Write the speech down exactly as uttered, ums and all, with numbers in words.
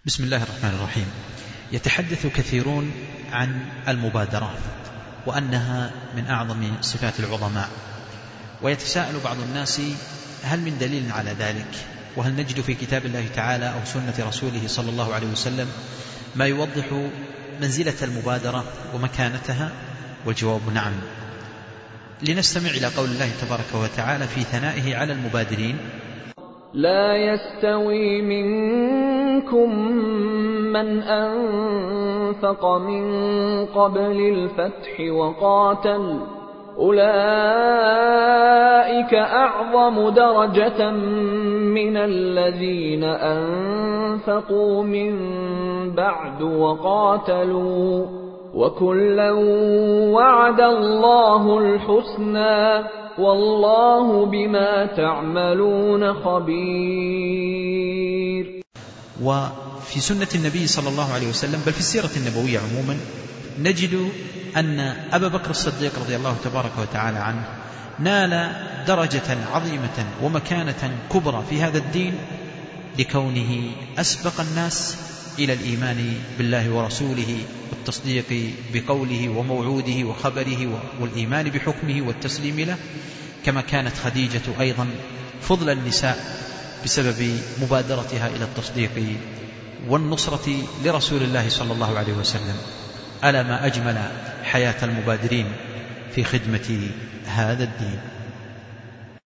بسم الله الرحمن الرحيم. يتحدث كثيرون عن المبادرة وأنها من أعظم صفات العظماء، ويتساءل بعض الناس هل من دليل على ذلك، وهل نجد في كتاب الله تعالى أو سنة رسوله صلى الله عليه وسلم ما يوضح منزلة المبادرة ومكانتها؟ والجواب نعم. لنستمع إلى قول الله تبارك وتعالى في ثنائه على المبادرين: لا يستوي منكم من أنفق من قبل الفتح وقاتل، أولئك أعظم درجة من الذين أنفقوا من بعد وقاتلوا، وكلا وعد الله الحسنى، والله بما تعملون خبير. وفي سنة النبي صلى الله عليه وسلم بل في السيرة النبوية عموما نجد أن أبا بكر الصديق رضي الله تبارك وتعالى عنه نال درجة عظيمة ومكانة كبرى في هذا الدين لكونه أسبق الناس إلى الإيمان بالله ورسوله والتصديق بقوله وموعوده وخبره والإيمان بحكمه والتسليم له، كما كانت خديجة أيضا فضل النساء بسبب مبادرتها إلى التصديق والنصرة لرسول الله صلى الله عليه وسلم. ألا ما أجمل حياة المبادرين في خدمة هذا الدين.